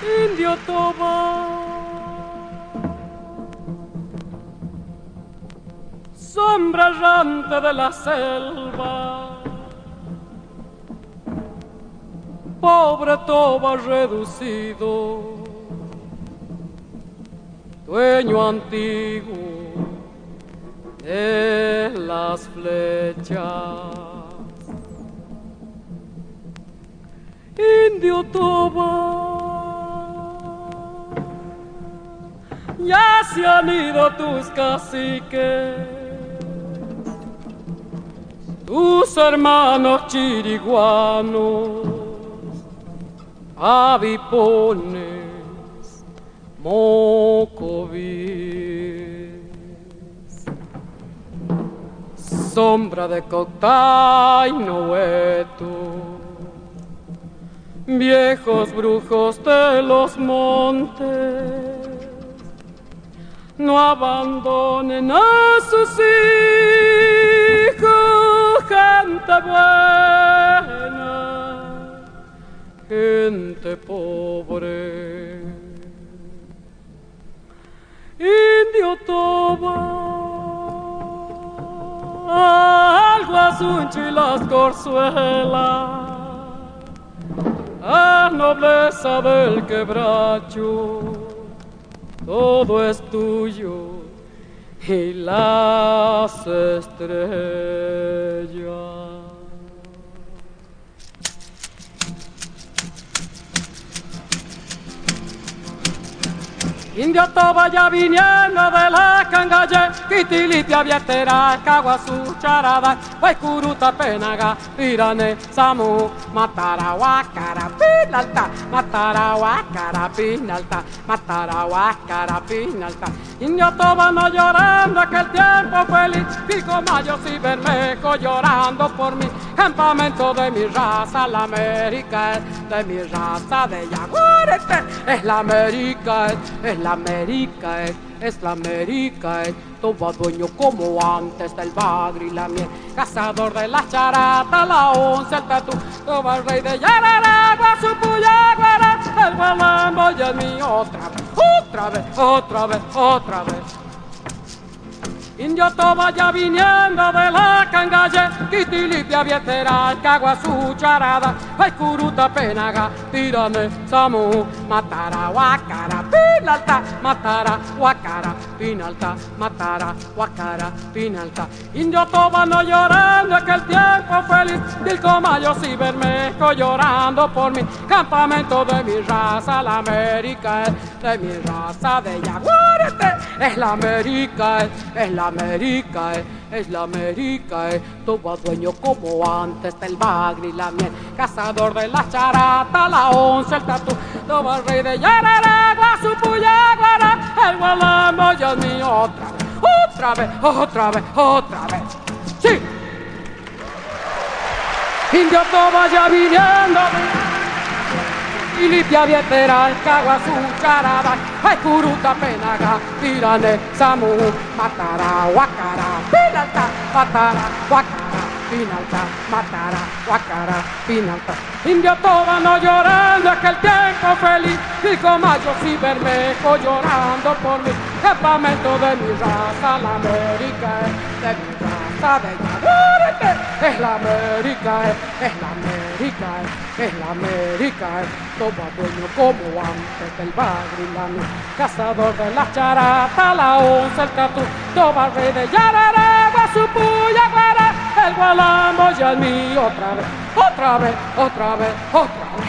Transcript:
Indio Toba, sombra errante de la selva, pobre Toba reducido, dueño antiguo de las flechas. Indio Toba, ya se han ido tus caciques, tus hermanos chiriguanos, avipones, mocovíes, sombra de Coctay Noeto, viejos brujos de los montes, no abandonen a sus hijos, gente buena, gente pobre. Indio Toba, al Guasuncho y las Corzuelas, a nobleza del quebracho, todo es tuyo y las estrellas. Indio Toba ya viniendo de la cangalle, Quitilipia, Vietera, Caguazú, Charada, Guaycuruta, Penaga, Pirane, Samu, Matara, Huacara, Pinalta, Matara, Huacara, Pinalta, Matara, Huacara, Pinalta. Indio Toba no llorando aquel tiempo feliz, Pico Mayo y Bermejo llorando por mí, campamento de mi raza, la América es de mi raza, de Yaguarete, es la América, es la América, es la América, Toba dueño como antes del bagre y la miel, cazador de la charata, la once, el tatú, Toba rey de Yarara, Guasupuya, Guara, el gualambo ya es mío otra vez, otra vez, otra vez, otra vez. Indio Toba ya viniendo de la cangalle, Quitilipia, Vietera, Caguazú, Charada, Guaycuruta, Penaga, Pirane, Samu, Matara, Huacara, Pinalta, Matara, Huacara, Pinalta, Matara, Huacara, Pinalta. Indio Toba no llorando aquel tiempo feliz, Pilcomayos y Bermejo llorando por mi campamento de mi raza, la América es de mi raza, de Yaguarete, es la América, es la América, es la América, Toba dueño como antes del bagre y la miel, cazador de la charata, la once, el tatú, Toba rey de Yarara, Guasupuya, Guara, el gualambo ya es mío otra vez, otra vez, otra vez, otra vez. ¡Sí! Indio Toba ya viniendo, Quitilipia, Vietera, Caguazú, Charada, Guaycuruta, Penaga, Pirane, Samu, Matara, Huacara, Pinalta, Matara, Huacara, Pinalta, Matara, Huacara, Pinalta. Indio Toba no llorando aquel tiempo feliz, Pilcomayos y Bermejo llorando por mí, campamento de mi raza, la América de mi raza, de Yaguarete, es la América, es la América, es la América, Toba dueño como antes del bagre y la miel, cazador de la charata, la once, el tatú, Toba rey de Yarara, Guasupuya, Guara, el gualambo ya es mío otra vez, otra vez, otra vez, otra vez.